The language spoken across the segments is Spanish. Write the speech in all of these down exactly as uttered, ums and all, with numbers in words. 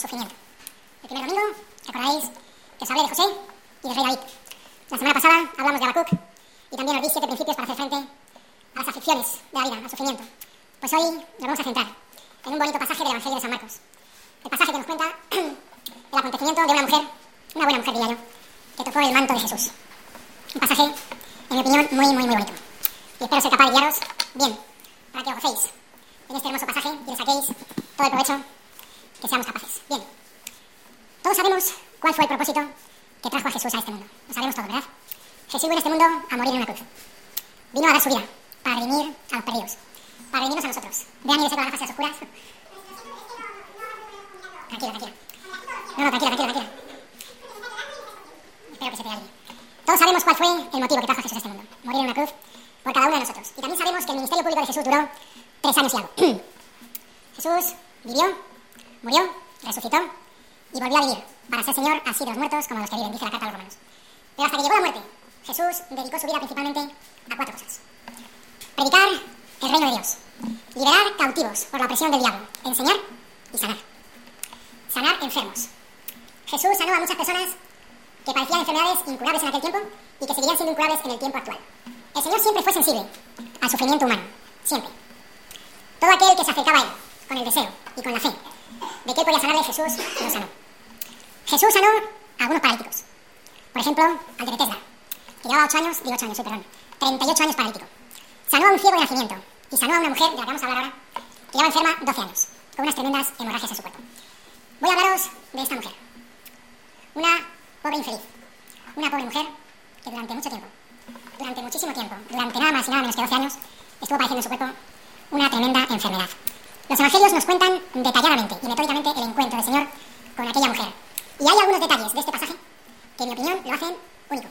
sufrimiento. El primer domingo, recordaréis que os hablé de José y del rey David. La semana pasada hablamos de Habacuc y también os di siete principios para hacer frente a las aflicciones de la vida, al sufrimiento. Pues hoy nos vamos a centrar en un bonito pasaje del Evangelio de San Marcos. El pasaje que nos cuenta el acontecimiento de una mujer, una buena mujer diría yo, que tocó el manto de Jesús. Un pasaje, en mi opinión, muy, muy, muy bonito. Y espero ser capaz de guiaros bien, para que os gocéis en este hermoso pasaje y le saquéis todo el provecho que seamos capaces. Bien, todos sabemos cuál fue el propósito que trajo a Jesús a este mundo. Lo sabemos todos, ¿verdad? Jesús vino a este mundo a morir en una cruz. Vino a dar su vida para redimir a los perdidos, para redimirnos a nosotros. Vean y deseo con las gafas oscuras. Tranquila, tranquila. No, no, tranquila, tranquila, tranquila. Espero que se te alguien. Todos sabemos cuál fue el motivo que trajo a Jesús a este mundo. Morir en una cruz por cada uno de nosotros. Y también sabemos que el ministerio público de Jesús duró tres años y algo. Jesús vivió, murió, resucitó y volvió a vivir para ser Señor así de los muertos como de los que viven, dice la carta a los romanos. Pero hasta que llegó la muerte, Jesús dedicó su vida principalmente a cuatro cosas. Predicar el reino de Dios, liberar cautivos por la opresión del diablo, enseñar y sanar. Sanar enfermos. Jesús sanó a muchas personas que padecían enfermedades incurables en aquel tiempo y que seguirían siendo incurables en el tiempo actual. El Señor siempre fue sensible al sufrimiento humano, siempre. Todo aquel que se acercaba a Él con el deseo y con la fe de que Él podía sanarle, Jesús lo sanó. Jesús sanó a algunos paralíticos. Por ejemplo, al de Bethesda, que llevaba ocho años, digo ocho años, sí, perdón, treinta y ocho años paralítico. Sanó a un ciego de nacimiento y sanó a una mujer, de la que vamos a hablar ahora, que llevaba enferma doce años, con unas tremendas hemorragias en su cuerpo. Voy a hablaros de esta mujer. Una pobre infeliz. Una pobre mujer que durante mucho tiempo, durante muchísimo tiempo, durante nada más y nada menos que doce años, estuvo padeciendo en su cuerpo una tremenda enfermedad. Los evangelios nos cuentan detalladamente y metódicamente el encuentro del Señor con aquella mujer. Y hay algunos detalles de este pasaje que, en mi opinión, lo hacen único.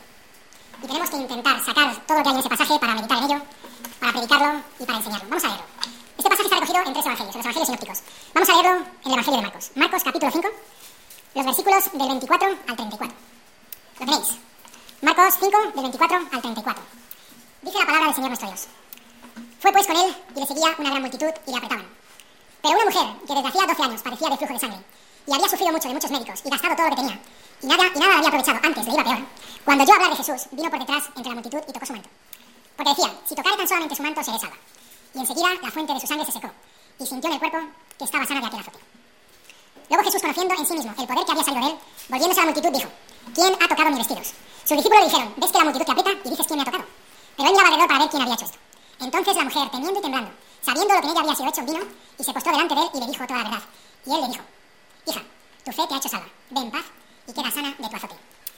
Y tenemos que intentar sacar todo lo que hay en ese pasaje para meditar en ello, para predicarlo y para enseñarlo. Vamos a leerlo. Este pasaje está recogido en tres evangelios, en los evangelios sinópticos. Vamos a leerlo en el Evangelio de Marcos. Marcos, capítulo cinco, los versículos del veinticuatro al treinta y cuatro. ¿Lo tenéis? Marcos cinco, del veinticuatro al treinta y cuatro. Dice la palabra del Señor nuestro Dios. Fue pues con él y le seguía una gran multitud y le apretaban. Pero una mujer que desde hacía doce años padecía de flujo de sangre y había sufrido mucho de muchos médicos y gastado todo lo que tenía, y nada, y nada había aprovechado, antes le iba peor, cuando oyó hablar de Jesús, vino por detrás entre la multitud y tocó su manto. Porque decía, si tocare tan solamente su manto, seré salva. Y enseguida la fuente de su sangre se secó, y sintió en el cuerpo que estaba sana de aquel azote. Luego Jesús, conociendo en sí mismo el poder que había salido de él, volviéndose a la multitud, dijo, ¿quién ha tocado mis vestidos? Sus discípulos le dijeron, ¿ves que la multitud te aprieta y dices quién me ha tocado? Pero él miraba alrededor para ver quién había hecho esto. Entonces la mujer, temiendo y temblando, sabiendo lo que en ella había sido hecho, vino y se postró delante de él y le dijo toda la verdad. Y él le dijo, hija, tu fe te ha hecho salva, ve en paz y queda sana de tu azote.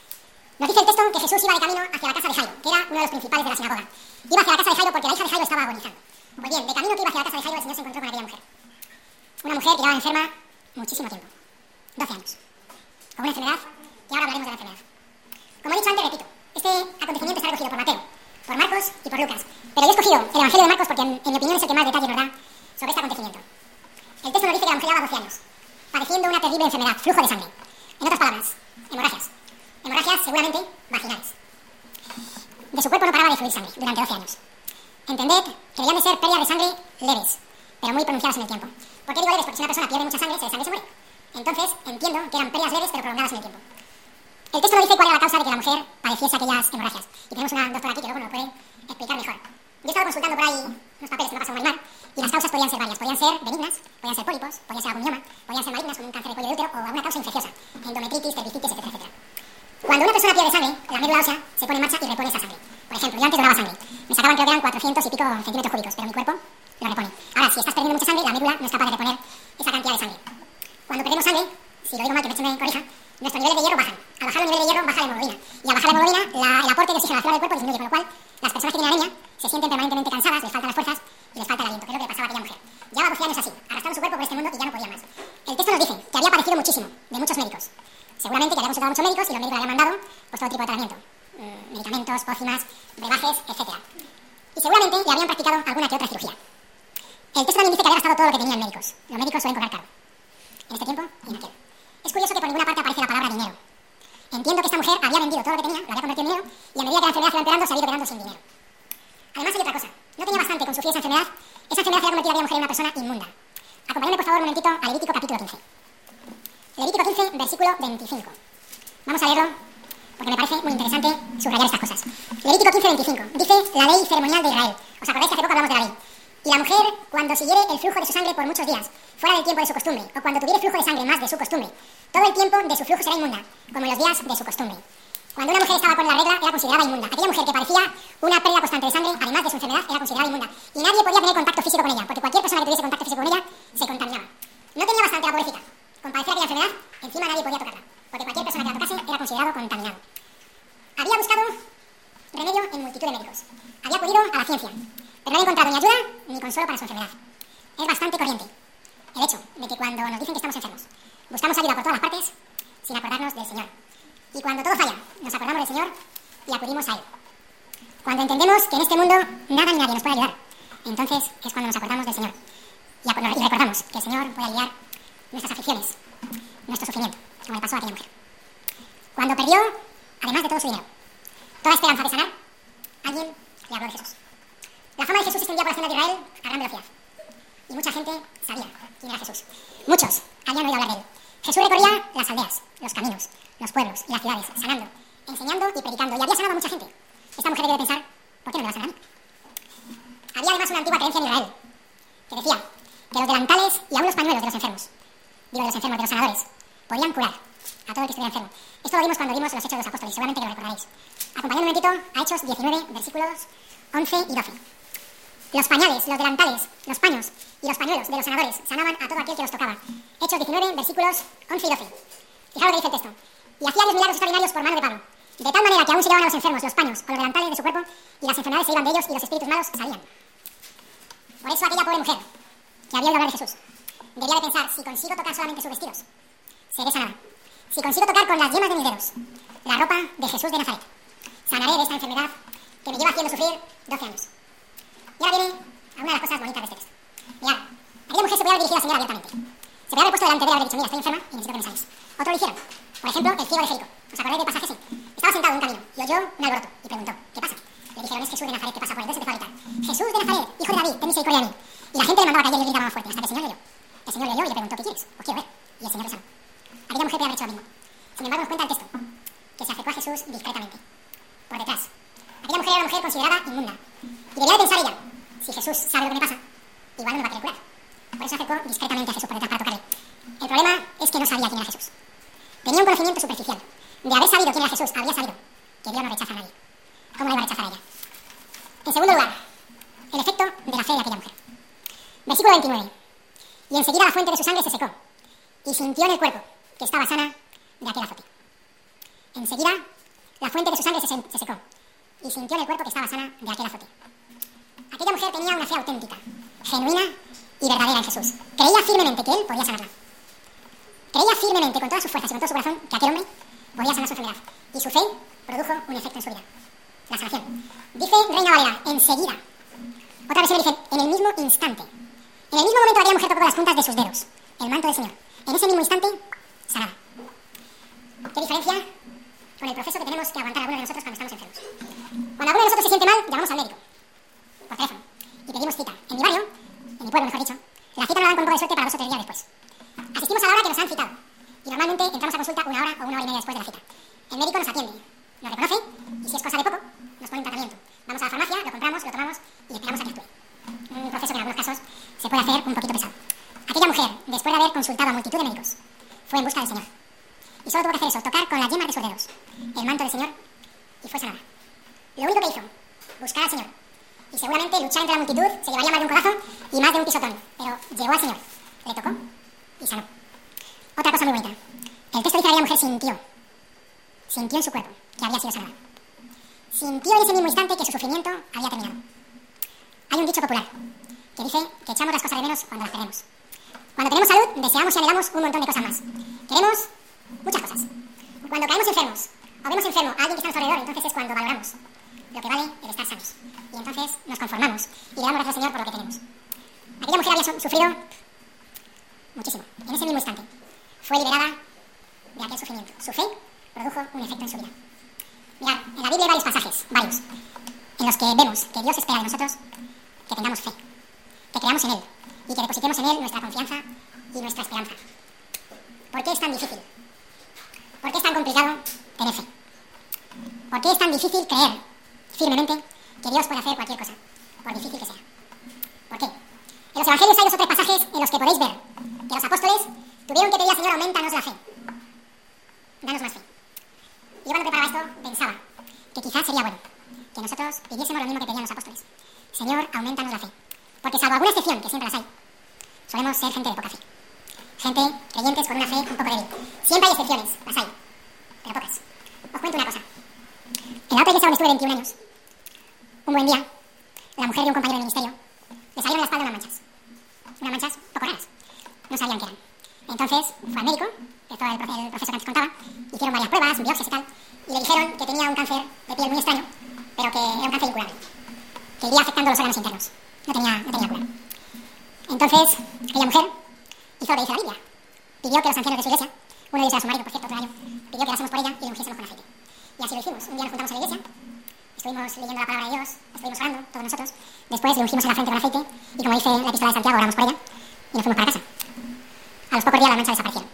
Nos dice el texto que Jesús iba de camino hacia la casa de Jairo, que era uno de los principales de la sinagoga. Iba hacia la casa de Jairo porque la hija de Jairo estaba agonizando. Pues bien, de camino que iba hacia la casa de Jairo, el Señor se encontró con aquella mujer. Una mujer que llevaba enferma muchísimo tiempo, doce años, con una enfermedad que ahora hablaremos de la enfermedad. Como he dicho antes, repito, este acontecimiento está recogido por Mateo, por Marcos y por Lucas. Pero yo he escogido el Evangelio de Marcos porque, en, en mi opinión, es el que más detalle nos da sobre este acontecimiento. El texto nos dice que la mujer llevaba doce años, padeciendo una terrible enfermedad, flujo de sangre. En otras palabras, hemorragias. Hemorragias seguramente vaginales. De su cuerpo no paraba de fluir sangre durante doce años. Entended que debían de ser pérdidas de sangre leves, pero muy pronunciadas en el tiempo. ¿Por qué digo leves? Porque si una persona pierde mucha sangre, se desangre y se muere. Entonces, entiendo que eran pérdidas leves, pero prolongadas en el tiempo. El texto no dice cuál era la causa de que la mujer padeciese aquellas hemorragias. Y tenemos una doctora aquí que luego nos lo puede explicar mejor. Yo he estado consultando por ahí unos papeles que me ha pasado Marimar, y las causas podían ser varias. Podían ser benignas, podían ser pólipos, podían ser algún mioma, podían ser malignas, como un cáncer de cuello de útero, o alguna causa infecciosa, endometritis, cervicitis, etcétera, etcétera. Cuando una persona pierde sangre, la médula ósea se pone en marcha y repone esa sangre. Por ejemplo, yo antes donaba sangre. Me sacaban, creo que eran cuatrocientos y pico centímetros cúbicos, pero mi cuerpo lo repone. Ahora, si estás perdiendo mucha sangre, la médula no es capaz de reponer esa cantidad de sangre. Cuando perdemos sangre, si lo digo mal, que me corrija, nuestros niveles de hierro bajan. Al bajar los niveles de hierro, baja la hemoglobina. Y al bajar la hemoglobina, la, el aporte de oxígeno a la flora del cuerpo disminuye, con lo cual las personas que tienen anemia se sienten permanentemente cansadas, les faltan las fuerzas y les falta el aliento, que es lo que le pasaba a aquella mujer. Llevaba doce años así, arrastrando su cuerpo por este mundo y ya no podía más. El texto nos dice que había padecido muchísimo de muchos médicos. Seguramente que había consultado a muchos médicos y los médicos le habían mandado pues, todo tipo de tratamiento. Mm, medicamentos, pócimas, brebajes, etcétera. Y seguramente le habían practicado alguna que otra cirugía. El texto también dice que había gastado todo lo que tenían médicos. Los médicos suelen cobrar caro. En este tiempo y en aquel. Es curioso que por ninguna parte aparece la palabra dinero. Entiendo que esta mujer había vendido todo lo que tenía, lo había convertido en dinero, y a medida que la enfermedad se iba empeorando, se había ido quedando sin dinero. Además hay otra cosa. No tenía bastante con sufrir esa enfermedad. Esa enfermedad había convertido a aquella mujer en una persona inmunda. Acompáñame por favor un momentito a Levítico capítulo quince. Levítico quince, versículo veinticinco. Vamos a leerlo porque me parece muy interesante subrayar estas cosas. Levítico quince, veinticinco. Dice la ley ceremonial de Israel. ¿Os acordáis que hace poco hablamos de la ley? Y la mujer, cuando siguiere el flujo de su sangre por muchos días, fuera del tiempo de su costumbre, o cuando tuviere flujo de sangre más de su costumbre, todo el tiempo de su flujo será inmunda, como en los días de su costumbre. Cuando una mujer estaba con la regla, era considerada inmunda. Aquella mujer que parecía una pérdida constante de sangre, además de su enfermedad, era considerada inmunda. Y nadie podía tener contacto físico con ella, porque cualquier persona que tuviese contacto físico con ella se contaminaba. No tenía bastante la pobrecita con padecer aquella enfermedad, encima nadie podía tocarla, porque cualquier persona que la tocase era considerado contaminado. Había buscado remedio en multitud de médicos. Había acudido a la ciencia, pero no había encontrado ni ayuda ni consuelo para su enfermedad. Es bastante corriente el hecho de que cuando nos dicen que estamos enfermos, buscamos ayuda por todas las partes sin acordarnos del Señor. Y cuando todo falla, nos acordamos del Señor y acudimos a Él. Cuando entendemos que en este mundo nada ni nadie nos puede ayudar, entonces es cuando nos acordamos del Señor. Y, y recordamos que el Señor puede aliviar nuestras aflicciones, nuestro sufrimiento, como le pasó a aquella mujer. Cuando perdió, además de todo su dinero, toda esperanza de sanar, alguien le habló de Jesús. La fama de Jesús se extendía por la ciudad de Israel a gran velocidad. Y mucha gente sabía quién era Jesús. Muchos habían oído hablar de él. Jesús recorría las aldeas, los caminos, los pueblos y las ciudades, sanando, enseñando y predicando. Y había sanado a mucha gente. Esta mujer debe pensar, ¿por qué no me va a sanar a mí? Había además una antigua creencia en Israel, que decía que los delantales y aún los pañuelos de los enfermos, digo de los enfermos, de los sanadores, podían curar a todo el que estuviera enfermo. Esto lo vimos cuando vimos los Hechos de los Apóstoles, seguramente que lo recordaréis. Acompañando un momentito a Hechos diecinueve, versículos once y doce. Los pañales, los delantales, los paños y los pañuelos de los sanadores sanaban a todo aquel que los tocaba. Hechos diecinueve, versículos once y doce. Fijaros lo que dice el texto. Y hacía los milagros extraordinarios por mano de Pablo, de tal manera que aún se llevaban a los enfermos los paños o los delantales de su cuerpo y las enfermedades se iban de ellos y los espíritus malos salían. Por eso aquella pobre mujer que había oído hablar de Jesús debía de pensar, si consigo tocar solamente sus vestidos, seré sanada. Si consigo tocar con las yemas de mis dedos la ropa de Jesús de Nazaret, sanaré de esta enfermedad que me lleva haciendo sufrir doce años. Y ahora viene a una de las cosas bonitas de este texto. Mirad, aquella mujer se podía haber dirigido al Señor abiertamente. Se podía haber puesto delante de él y haber dicho, mira, estoy enferma y necesito que me sanes. Otros lo hicieron. Por ejemplo, el ciego de Jericó. ¿Os acordáis del pasaje? Sí. Estaba sentado en un camino y oyó un alboroto y preguntó, ¿qué pasa? Le dijeron, es Jesús de Nazaret que pasa por él. Entonces empezó a gritar, Jesús de Nazaret, hijo de David, ten misericordia de mí. Y la gente le mandaba a callar y él gritaba más fuerte, hasta que el Señor le oyó. El Señor le oyó y le preguntó, ¿qué quieres? Os quiero ver. Y el Señor le sanó. Aquella mujer podía haber hecho lo mismo. Sin embargo, nos cuenta el texto que se acercó a Jesús discretamente, por detrás. Aquella mujer era una mujer considerada inmunda. Y debía de pensar ella, si Jesús sabe lo que me pasa, igual no me va a querer curar. Por eso se acercó discretamente a Jesús por detrás para tocarle. El problema es que no sabía quién era Jesús. Tenía un conocimiento superficial. De haber sabido quién era Jesús, habría sabido que Dios no rechaza a nadie. ¿Cómo le iba a rechazar a ella? En segundo lugar, el efecto de la fe de aquella mujer. Versículo veintinueve. Y enseguida la fuente de su sangre se secó, y sintió en el cuerpo que estaba sana de aquel azote. Enseguida la fuente de su sangre se, se secó, y sintió en el cuerpo que estaba sana de aquel azote. Aquella mujer tenía una fe auténtica, genuina y verdadera en Jesús. Creía firmemente que él podía sanarla. Creía firmemente, con todas sus fuerzas y con todo su corazón, que aquel hombre podía sanar su enfermedad. Y su fe produjo un efecto en su vida. La sanación. Dice Reina Valera, enseguida. Otra vez le dice, en el mismo instante. En el mismo momento aquella mujer tocó con las puntas de sus dedos el manto del Señor. En ese mismo instante, sanada. ¿Qué diferencia con el proceso que tenemos que aguantar algunos de nosotros cuando estamos enfermos? Cuando alguno de nosotros se siente mal, llamamos al médico por teléfono y pedimos cita. En mi barrio, en mi pueblo mejor dicho, la cita nos la dan con un poco de suerte para dos o tres días después. Asistimos a la hora que nos han citado y normalmente entramos a consulta una hora o una hora y media después de la cita. El médico nos atiende, nos reconoce y si es cosa de poco, nos pone un tratamiento. Vamos a la farmacia, lo compramos, lo tomamos y esperamos a que actúe. Un proceso que en algunos casos se puede hacer un poquito pesado. Aquella mujer, después de haber consultado a multitud de médicos, fue en busca del Señor. Y solo tuvo que hacer eso, tocar con las yemas de sus dedos el manto del Señor y fue sanada. Lo único que hizo, buscar al Señor. Y seguramente luchar entre la multitud se llevaría más de un codazo y más de un pisotón. Pero llegó al Señor, le tocó y sanó. Otra cosa muy bonita. El texto dice que aquella mujer sintió. Sintió en su cuerpo que había sido sanada. Sintió en ese mismo instante que su sufrimiento había terminado. Hay un dicho popular que dice que echamos las cosas de menos cuando las perdemos. Cuando tenemos salud, deseamos y anhelamos un montón de cosas más. Queremos muchas cosas. Cuando caemos enfermos o vemos enfermo a alguien que está a nuestro alrededor, entonces es cuando valoramos lo que vale el estar sanos. Y entonces nos conformamos y le damos gracias al Señor por lo que tenemos. Aquella mujer había sufrido muchísimo. En ese mismo instante fue liberada de aquel sufrimiento. Su fe produjo un efecto en su vida. Mirad, en la Biblia hay varios pasajes, varios, en los que vemos que Dios espera de nosotros que tengamos fe, que creamos en Él y que depositemos en Él nuestra confianza y nuestra esperanza. ¿Por qué es tan difícil? ¿Por qué es tan complicado tener fe? ¿Por qué es tan difícil creer firmemente que Dios puede hacer cualquier cosa, por difícil que sea? ¿Por qué? En los evangelios hay dos o tres pasajes en los que podéis ver que los apóstoles tuvieron que pedir al Señor: aumentanos la fe, danos más fe. Y yo cuando preparaba esto pensaba que quizás sería bueno que nosotros pidiésemos lo mismo que pedían los apóstoles: Señor, aumentanos la fe. Porque salvo alguna excepción, que siempre las hay, solemos ser gente de poca fe. Gente, creyentes con una fe un poco débil. Siempre hay excepciones, las hay, pero pocas. Os cuento una cosa. En la otra iglesia donde estuve veintiún años, un buen día, la mujer de un compañero de ministerio le salieron en la espalda unas manchas. Unas manchas poco raras. No sabían qué eran. Entonces fue al médico, empezó el, proceso, el proceso que antes contaba, hicieron varias pruebas, biopsias y tal, y le dijeron que tenía un cáncer de piel muy extraño, pero que era un cáncer incurable, que iría afectando los órganos internos. No tenía, no tenía cura. Entonces, aquella mujer hizo lo que dice la Biblia. Pidió que los ancianos de su iglesia, uno de ellos era su marido, por cierto, otro año, pidió que orásemos por ella y le ungiésemos con aceite. Y así lo hicimos. Un día nos juntamos en la iglesia, estuvimos leyendo la palabra de Dios, estuvimos orando, todos nosotros. Después le ungimos en la frente con aceite y, como dice la epístola de Santiago, oramos por ella y nos fuimos para casa. A los pocos días las manchas desaparecieron.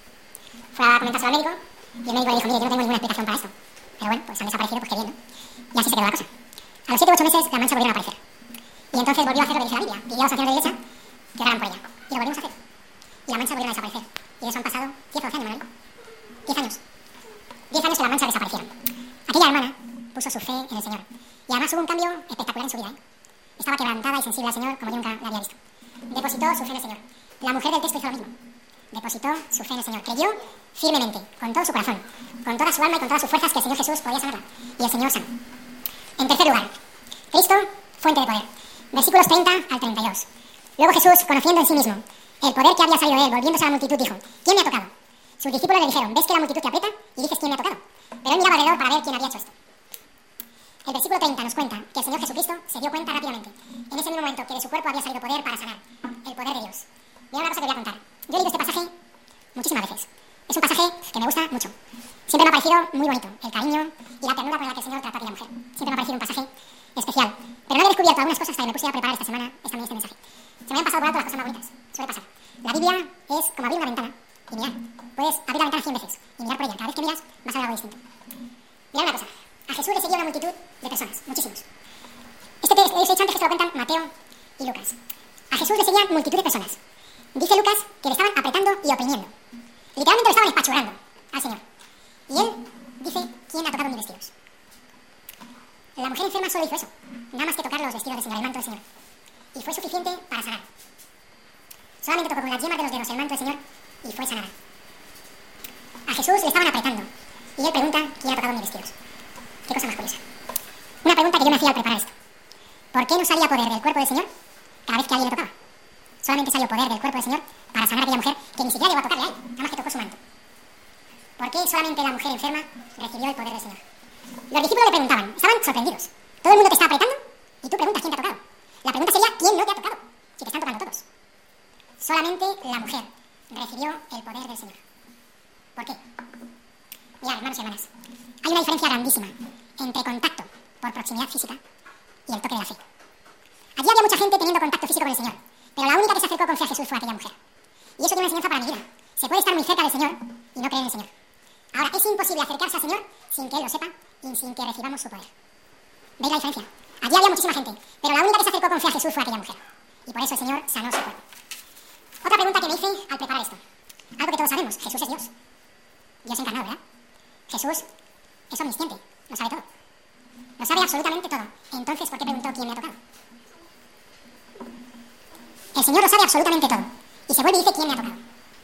Fue a comentárselo al médico y el médico le dijo: mire, yo no tengo ninguna explicación para esto, pero bueno, pues han desaparecido, pues qué bien, ¿no? Y así se quedó la cosa. A los siete u ocho meses las manchas volvieron a aparecer. Y entonces volvió a hacer lo que dice la Biblia: pidió a los ancianos de la iglesia que oraran por ella. Y lo volvimos a hacer. Y las manchas volvieron a desaparecer. Y de eso han pasado diez o doce años, Manuel. diez años. diez años que las manchas desaparecieron. Aquella hermana puso su fe en el Señor. Y además hubo un cambio espectacular en su vida, ¿eh? Estaba quebrantada y sensible al Señor como yo nunca la había visto. Depositó su fe en el Señor. La mujer del texto hizo lo mismo. Depositó su fe en el Señor. Creyó firmemente, con todo su corazón, con toda su alma y con todas sus fuerzas, que el Señor Jesús podía sanarla. Y el Señor sanó. En tercer lugar, Cristo, fuente de poder. Versículos treinta al treinta y dos. Luego Jesús, conociendo en sí mismo el poder que había salido de él, volviéndose a la multitud, dijo: ¿quién me ha tocado? Sus discípulos le dijeron: ¿ves que la multitud te aprieta y dices quién me ha tocado? Pero él miraba alrededor para ver quién había hecho esto. El versículo treinta nos cuenta que el Señor Jesucristo se dio cuenta rápidamente, en ese mismo momento, que de su cuerpo había salido poder para sanar, el poder de Dios. Mira una cosa que voy a contar. Yo he leído este pasaje muchísimas veces. Es un pasaje que me gusta mucho. Siempre me ha parecido muy bonito, el cariño y la ternura con la que el Señor trata a aquella mujer. Siempre me ha parecido un pasaje especial. Pero no he descubierto algunas cosas hasta que me puse a preparar esta semana esta, este mensaje. Se me han pasado por alto las cosas más bonitas. Suele pasar. La Biblia es como abrir una ventana y mirar. Puedes abrir la ventana cien veces y mirar por ella. Cada vez que miras vas a ver algo distinto. Mirad una cosa. A Jesús le seguía una multitud de personas, muchísimos. Este texto, os he dicho antes que se lo cuentan Mateo y Lucas. A Jesús le seguían multitud de personas. Dice Lucas que le estaban apretando y oprimiendo. Literalmente le estaban espachurrando al Señor. Y él dice: ¿quién ha tocado mis vestidos? La mujer enferma solo hizo eso, nada más que tocar los vestidos del Señor, el manto del Señor. Y fue suficiente para sanar. Solamente tocó con las yemas de los dedos el manto del Señor y fue sanada. A Jesús le estaban apretando y él pregunta: ¿quién ha tocado mis vestidos? Qué cosa más curiosa. Una pregunta que yo me hacía al preparar esto: ¿por qué no salía poder del cuerpo del Señor cada vez que alguien le tocaba? Solamente salió poder del cuerpo del Señor para sanar a aquella mujer que ni siquiera llegó a tocarle a él, nada más que tocó su manto. ¿Por qué solamente la mujer enferma recibió el poder del Señor? Los discípulos le preguntaban, estaban sorprendidos. Todo el mundo te está apretando y tú preguntas quién te ha tocado. La pregunta sería: ¿quién no te ha tocado? Si te están tocando todos. Solamente la mujer recibió el poder del Señor. ¿Por qué? Mirad, hermanos y hermanas, hay una diferencia grandísima entre contacto por proximidad física y el toque de la fe. Allí había mucha gente teniendo contacto físico con el Señor, pero la única que se acercó con fe a Jesús fue aquella mujer. Y eso tiene una enseñanza para mi vida. Se puede estar muy cerca del Señor y no creer en el Señor. Ahora, es imposible acercarse al Señor sin que Él lo sepa y sin que recibamos su poder. ¿Veis la diferencia? Allí había muchísima gente, pero la única que se acercó con fe a Jesús fue aquella mujer. Y por eso el Señor sanó su cuerpo. Otra pregunta que me hice al preparar esto. Algo que todos sabemos: Jesús es Dios. Dios encarnado, ¿verdad? Jesús es omnisciente, lo sabe todo. Lo sabe absolutamente todo. Entonces, ¿por qué preguntó quién me ha tocado? El Señor lo sabe absolutamente todo. Y se vuelve y dice: ¿quién me ha tocado?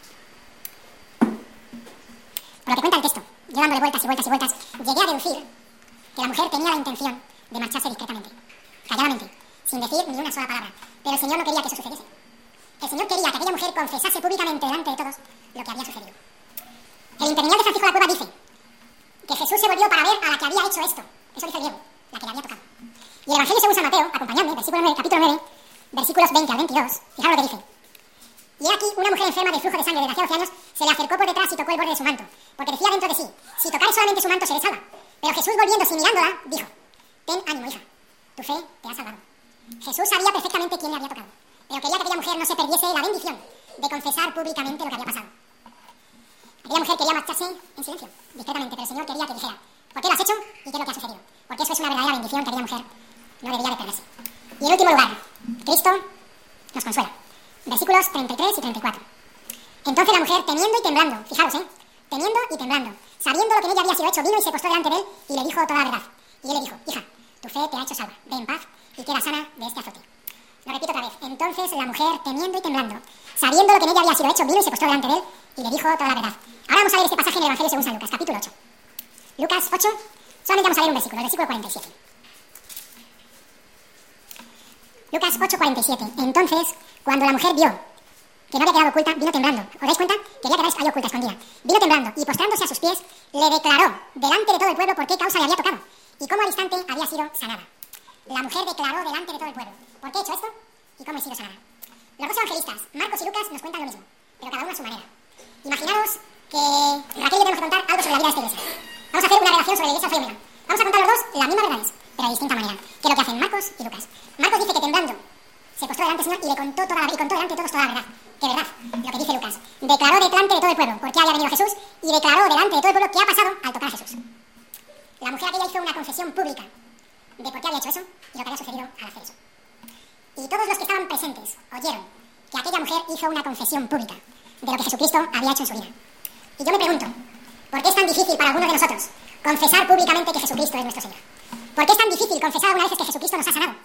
Por lo que cuenta el texto, yo dándole vueltas y vueltas y vueltas, llegué a deducir que la mujer tenía la intención de marcharse discretamente, calladamente, sin decir ni una sola palabra. Pero el Señor no quería que eso sucediese. El Señor quería que aquella mujer confesase públicamente delante de todos lo que había sucedido. El interlineal de Francisco de la Cueva dice que Jesús se volvió para ver a la que había hecho esto. Eso dice el griego, la que le había tocado. Y el Evangelio según San Mateo, acompañadme, versículo nueve, capítulo nueve, versículos veinte al veintidós, fijaos lo que dice. Y aquí una mujer enferma de flujo de sangre desde hacía doce años se le acercó por detrás y tocó el borde de su manto, porque decía dentro de sí: si tocare solamente su manto seré salva. Pero Jesús, volviéndose y mirándola, dijo: ten ánimo, hija, tu fe te ha salvado. Jesús sabía perfectamente quién le había tocado, pero quería que aquella mujer no se perdiese la bendición de confesar públicamente lo que había pasado. Aquella mujer quería marcharse en silencio, discretamente, pero el Señor quería que dijera por qué lo has hecho y qué es lo que ha sucedido. Porque eso es una verdadera bendición que aquella mujer no debía de perderse. Y en último lugar, Cristo nos consuela. Versículos treinta y tres y treinta y cuatro. Entonces la mujer, temiendo y temblando, fijaros, ¿eh? Temiendo y temblando, sabiendo lo que en ella había sido hecho, vino y se postó delante de él y le dijo toda la verdad. Y él le dijo, hija, tu fe te ha hecho salva, ve en paz y queda sana de este azote. Lo repito otra vez. Entonces la mujer, temiendo y temblando, sabiendo lo que en ella había sido hecho, vino y se postró delante de él y le dijo toda la verdad. Ahora vamos a ver este pasaje en el Evangelio según San Lucas, capítulo ocho. Lucas ocho, solamente vamos a leer un versículo, el versículo cuarenta y siete. Lucas ocho, cuarenta y siete. Entonces, cuando la mujer vio que no había quedado oculta, vino temblando. ¿Os dais cuenta? Quería quedar ahí oculta, escondida. Vino temblando y postrándose a sus pies, le declaró delante de todo el pueblo por qué causa le había tocado y cómo al instante había sido sanada. La mujer declaró delante de todo el pueblo por qué he hecho esto y cómo he sido sanada. Los dos evangelistas, Marcos y Lucas, nos cuentan lo mismo, pero cada uno a su manera. Imaginaros que Raquel y yo tenemos que contar algo sobre la vida de esta iglesia. Vamos a hacer una relación sobre la iglesia femenina. Vamos a contar los dos las mismas verdades, pero de distinta manera, que lo que hacen Marcos y Lucas. Marcos dice que temblando se postró delante del Señor y le contó toda la, y contó delante de todos toda la verdad. Que verdad, lo que dice Lucas. Declaró delante de todo el pueblo por qué había venido Jesús y declaró delante de todo el pueblo qué ha pasado al tocar a Jesús. La mujer aquella hizo una confesión pública de por qué había hecho eso y lo que había sucedido al hacer eso. Y todos los que estaban presentes oyeron que aquella mujer hizo una confesión pública de lo que Jesucristo había hecho en su vida. Y yo me pregunto, ¿por qué es tan difícil para algunos de nosotros confesar públicamente que Jesucristo es nuestro Señor? ¿Por qué es tan difícil confesar algunas veces que Jesucristo nos ha sanado?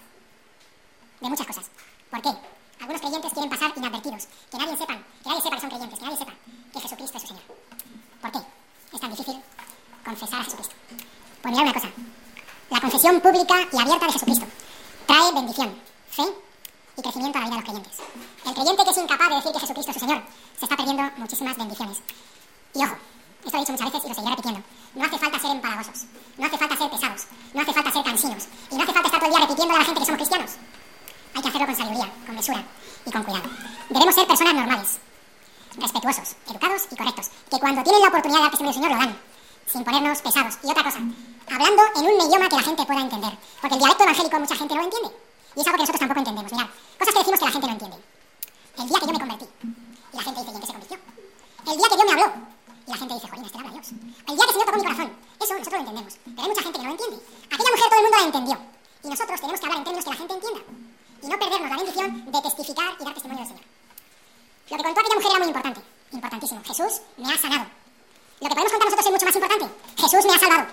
De muchas cosas. ¿Por qué? Algunos creyentes quieren pasar inadvertidos, que nadie sepan, que nadie sepa que son creyentes, que nadie sepa que Jesucristo es su Señor. ¿Por qué es tan difícil confesar a Jesucristo? Pues mirad una cosa, la confesión pública y abierta de Jesucristo trae bendición, fe y crecimiento a la vida de los creyentes. El creyente que es incapaz de decir que Jesucristo es su Señor se está perdiendo muchísimas bendiciones. Y ojo, esto lo he dicho muchas veces y lo seguiré repitiendo, no hace falta ser empalagosos, no hace falta ser pesados, no hace falta ser cansinos y no hace falta estar todo el día repitiéndole a la gente que somos cristianos. Hay que hacerlo con sabiduría, con mesura y con cuidado. Debemos ser personas normales, respetuosos, educados y correctos, que cuando tienen la oportunidad de dar testimonio del Señor lo dan, sin ponernos pesados. Y otra cosa, hablando en un idioma que la gente pueda entender, porque el dialecto evangélico mucha gente no lo entiende, y es algo que nosotros tampoco entendemos. Mirad, cosas que decimos que la gente no entiende. El día que yo me convertí, y la gente dice, ¿y en qué se convirtió? El día que Dios me habló, y la gente dice, jolín, este le habla a Dios. El día que el Señor tocó mi corazón, eso nosotros lo entendemos, pero hay mucha gente que no lo entiende. Aquella mujer todo el mundo la entendió, y nosotros tenemos que hablar en términos que la gente entienda, y no perdernos la bendición de testificar y dar testimonio del Señor. Lo que contó aquella mujer era muy importante, importantísimo. Jesús me ha sanado. Lo que podemos contar nosotros es mucho más importante. Jesús me ha salvado.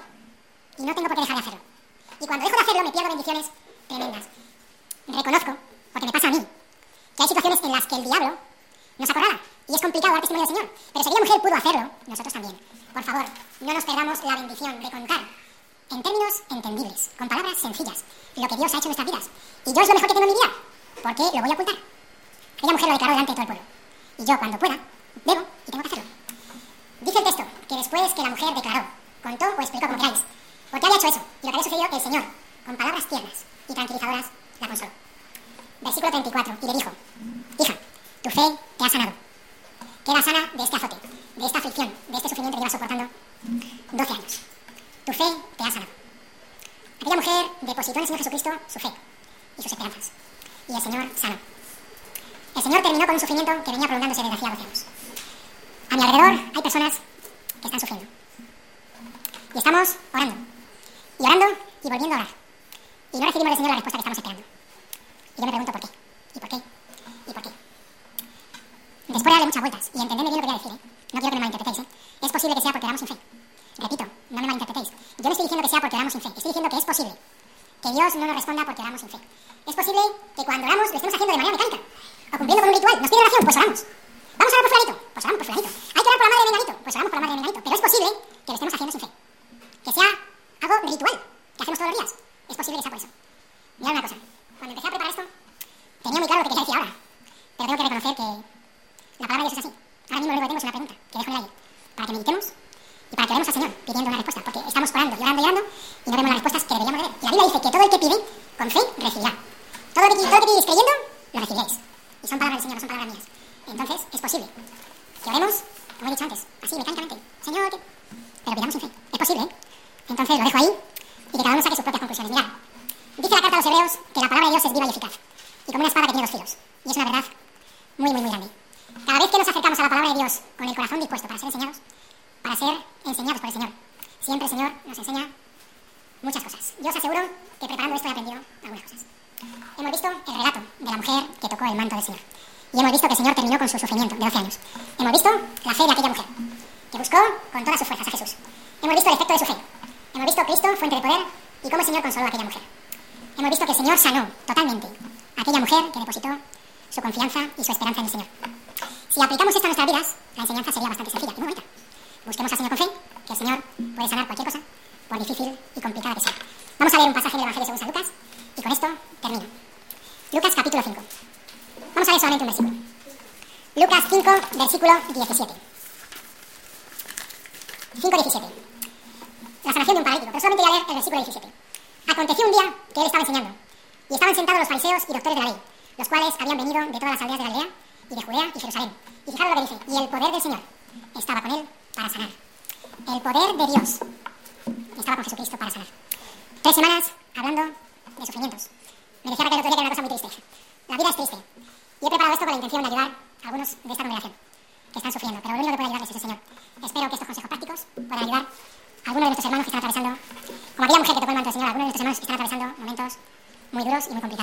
Y no tengo por qué dejar de hacerlo. Y cuando dejo de hacerlo me pierdo bendiciones tremendas. Reconozco, porque me pasa a mí, que hay situaciones en las que el diablo nos acorrala y es complicado dar testimonio del Señor. Pero si aquella mujer pudo hacerlo, nosotros también. Por favor, no nos perdamos la bendición de contar en términos entendibles, con palabras sencillas, lo que Dios ha hecho en nuestras vidas. Y yo es lo mejor que tengo en mi vida, porque lo voy a ocultar. Aquella mujer lo declaró delante de todo el pueblo. Y yo, cuando pueda, debo y tengo que hacerlo. Dice el texto que después que la mujer declaró, contó o explicó, como queráis, por qué había hecho eso y lo que había sucedido, el Señor, con palabras tiernas y tranquilizadoras, la consoló. Versículo treinta y cuatro, y le dijo, hija, tu fe te ha sanado. Queda sana de este azote, de esta aflicción, de este sufrimiento que llevas soportando doce años. Tu fe te ha sanado. Aquella mujer depositó en el Señor Jesucristo su fe y sus esperanzas. Y el Señor sanó. El Señor terminó con un sufrimiento que venía prolongándose desde hacía doce años. A mi alrededor hay personas que están sufriendo. Y estamos orando. Y orando y volviendo a orar. Y no recibimos del Señor la respuesta que estamos esperando. Y yo me pregunto por qué. ¿Y por qué? ¿Y por qué? Después de darle muchas vueltas y entendedme bien lo que voy a decir, ¿eh? No quiero que me malinterpretéis, ¿eh? Es posible que sea porque oramos sin fe. Repito, no me malinterpretéis. Yo no estoy diciendo que sea porque oramos sin fe. Estoy diciendo que es posible que Dios no nos responda porque oramos sin fe. Es posible que cuando oramos lo estemos haciendo de manera mecánica o cumpliendo con un ritual. ¿Nos pide oración? Pues oramos. ¿Vamos a orar por fulanito? Pues oramos por fulanito. ¿Hay que orar por la madre de menganito? Pues oramos por la madre de menganito. Pero es posible que lo estemos haciendo sin fe. Que sea algo ritual que hacemos todos los días. Es posible que sea por eso. Mirad una cosa. Cuando empecé a preparar esto, tenía muy claro lo que quería decir ahora. Pero tengo que reconocer que la palabra de Dios es así. Ahora mismo lo único que tengo es una pregunta que dejo en el aire. Para que meditemos y para que oremos al Señor pidiendo una respuesta. Porque estamos orando y orando y orando y no vemos las respuestas que deberíamos ver. Y la Biblia dice que todo el que pide con fe recibirá. Todo lo que, todo lo que pidéis creyendo, lo recibiréis. Y son palabras del Señor, no son palabras mías. Entonces, es posible que oremos, como he dicho antes, así, mecánicamente. Señor, que... pero pidamos sin fe. Es posible, ¿eh? Entonces, lo dejo ahí y que cada uno saque sus propias conclusiones. Mirad, dice la carta a los Hebreos que la palabra de Dios es viva y eficaz. Y como una espada que tiene dos filos. Y es una verdad muy, muy, muy grande. Cada vez que nos acercamos a la palabra de Dios con el corazón dispuesto para ser enseñados, ser enseñados por el Señor. Siempre el Señor nos enseña muchas cosas. Yo os aseguro que preparando esto he aprendido algunas cosas. Hemos visto el relato de la mujer que tocó el manto del Señor. Y hemos visto que el Señor terminó con su sufrimiento de doce años. Hemos visto la fe de aquella mujer, que buscó con todas sus fuerzas a Jesús. Hemos visto el efecto de su fe. Hemos visto Cristo, fuente de poder, y cómo el Señor consoló a aquella mujer. Hemos visto que el Señor sanó totalmente a aquella mujer que depositó su confianza y su esperanza en el Señor. Si aplicamos esto a nuestras vidas, la enseñanza sería bastante sencilla y muy bonita. Busquemos al Señor con fe, que el Señor puede sanar cualquier cosa, por difícil y complicada que sea. Vamos a leer un pasaje del Evangelio según San Lucas, y con esto termino. Lucas capítulo cinco. Vamos a leer solamente un versículo. Lucas cinco, versículo diecisiete. cinco, diecisiete. La sanación de un paralítico, pero solamente voy a leer el versículo diecisiete. Aconteció un día que él estaba enseñando, y estaban sentados los fariseos y doctores de la ley, los cuales habían venido de todas las aldeas de Galilea, y de Judea y Jerusalén. Y fijaros lo que dice, y el poder del Señor estaba con él para sanar. El poder de Dios estaba con Jesucristo para sanar. Tres semanas hablando de sufrimientos. Me decía Raquel el otro día que era una cosa muy triste. La vida es triste. Y he preparado esto con la intención de ayudar a algunos de esta congregación que están sufriendo, pero lo único que puede ayudarles es el Señor. Espero que estos consejos prácticos puedan ayudar a algunos de nuestros hermanos que están atravesando, como aquella mujer que tocó el manto del Señor, algunos de nuestros hermanos que están atravesando momentos muy duros y muy complicados.